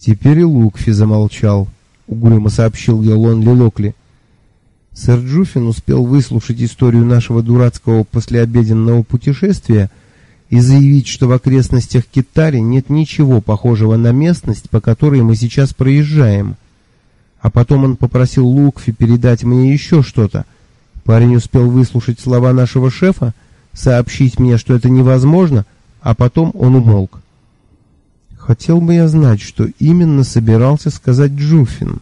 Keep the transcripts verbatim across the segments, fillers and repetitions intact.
Теперь и Лукфи замолчал, угрюмо сообщил я Лонли Локли. Сэр Джуфин успел выслушать историю нашего дурацкого послеобеденного путешествия и заявить, что в окрестностях Китари нет ничего похожего на местность, по которой мы сейчас проезжаем. А потом он попросил Лукфи передать мне еще что-то. Парень успел выслушать слова нашего шефа, сообщить мне, что это невозможно, а потом он умолк. Хотел бы я знать, что именно собирался сказать Джуфин.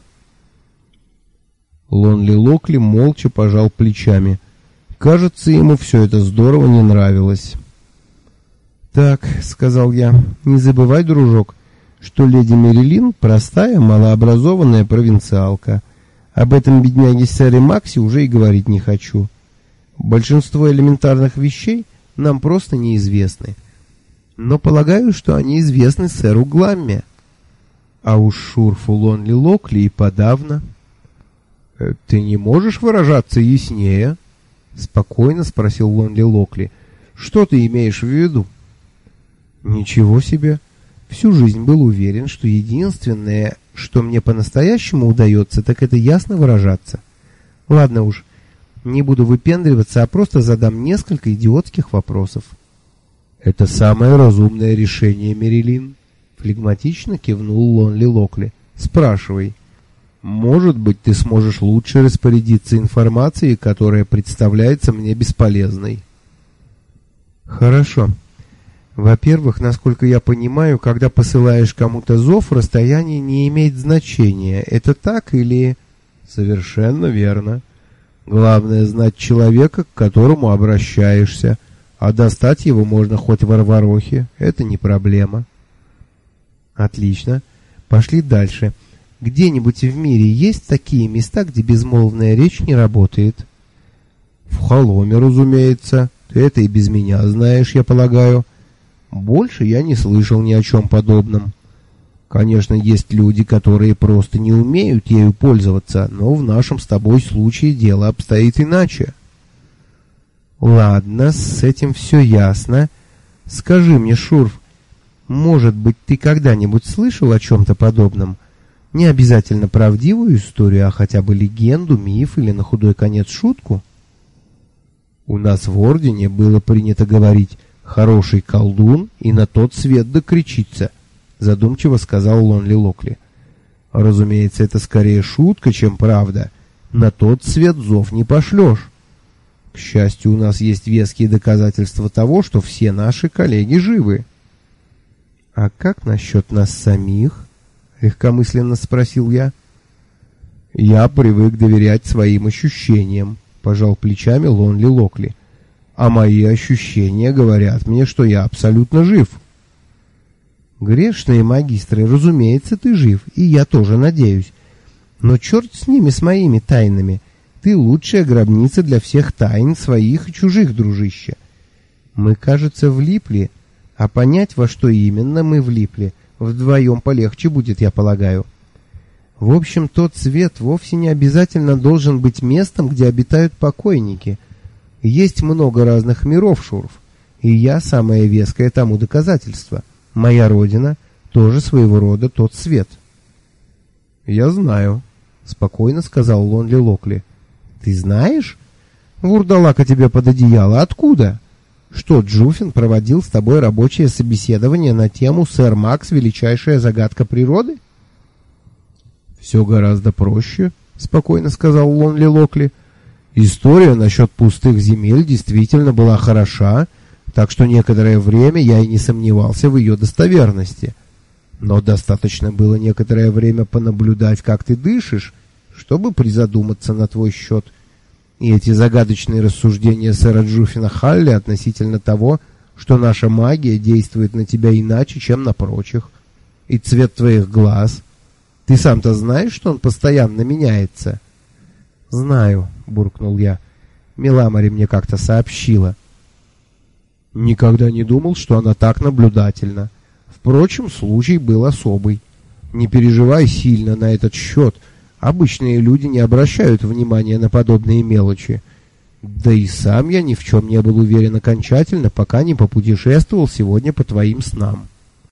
Лонли Локли молча пожал плечами. Кажется, ему все это здорово не нравилось. «Так», — сказал я, — «не забывай, дружок, что леди Мерилин простая, малообразованная провинциалка. Об этом бедняге сэре Максе уже и говорить не хочу. Большинство элементарных вещей нам просто неизвестны. Но полагаю, что они известны сэру Гламме. А уж Шурфу Лонли Локли и подавно». «Ты не можешь выражаться яснее?» — спокойно спросил Лонли Локли. «Что ты имеешь в виду?» «Ничего себе! Всю жизнь был уверен, что единственное, что мне по-настоящему удается, так это ясно выражаться. Ладно уж, не буду выпендриваться, а просто задам несколько идиотских вопросов». «Это самое разумное решение, Мерилин», — флегматично кивнул Лонли Локли. «Спрашивай. Может быть, ты сможешь лучше распорядиться информацией, которая представляется мне бесполезной». «Хорошо. Во-первых, насколько я понимаю, когда посылаешь кому-то зов, расстояние не имеет значения. Это так или...» «Совершенно верно. Главное знать человека, к которому обращаешься, а достать его можно хоть в Арварохе. Это не проблема». «Отлично. Пошли дальше. Где-нибудь в мире есть такие места, где безмолвная речь не работает?» «В Холоме, разумеется. Ты это и без меня знаешь, я полагаю. Больше я не слышал ни о чем подобном. Конечно, есть люди, которые просто не умеют ею пользоваться, но в нашем с тобой случае дело обстоит иначе». «Ладно, с этим все ясно. Скажи мне, Шурф, может быть, ты когда-нибудь слышал о чем-то подобном? Не обязательно правдивую историю, а хотя бы легенду, миф или на худой конец шутку?» «У нас в Ордене было принято говорить: хороший колдун и на тот свет докричится», — задумчиво сказал Лонли Локли. «Разумеется, это скорее шутка, чем правда. На тот свет зов не пошлешь. К счастью, у нас есть веские доказательства того, что все наши коллеги живы». «А как насчет нас самих?» — легкомысленно спросил я. «Я привык доверять своим ощущениям», — пожал плечами Лонли Локли. «А мои ощущения говорят мне, что я абсолютно жив». «Грешные магистры, разумеется, ты жив, и я тоже надеюсь. Но черт с ними, с моими тайнами. Ты лучшая гробница для всех тайн своих и чужих, дружище. Мы, кажется, влипли, а понять, во что именно мы влипли, вдвоем полегче будет, я полагаю. В общем, тот свет вовсе не обязательно должен быть местом, где обитают покойники. Есть много разных миров, Шурф, и я самое веское тому доказательство. Моя родина тоже своего рода тот свет». «Я знаю», — спокойно сказал Лонли Локли. «Ты знаешь? Вурдалака тебе под одеяло. Откуда? Что, Джуфин проводил с тобой рабочее собеседование на тему «Сэр Макс — величайшая загадка природы»?» «Все гораздо проще», — спокойно сказал Лонли Локли. «История насчет пустых земель действительно была хороша, так что некоторое время я и не сомневался в ее достоверности. Но достаточно было некоторое время понаблюдать, как ты дышишь, чтобы призадуматься на твой счет. И эти загадочные рассуждения сэра Джуфина Халли относительно того, что наша магия действует на тебя иначе, чем на прочих. И цвет твоих глаз. Ты сам-то знаешь, что он постоянно меняется?» «Знаю», — буркнул я. «Меламари мне как-то сообщила». «Никогда не думал, что она так наблюдательна. Впрочем, случай был особый. Не переживай сильно на этот счет. Обычные люди не обращают внимания на подобные мелочи. Да и сам я ни в чем не был уверен окончательно, пока не попутешествовал сегодня по твоим снам».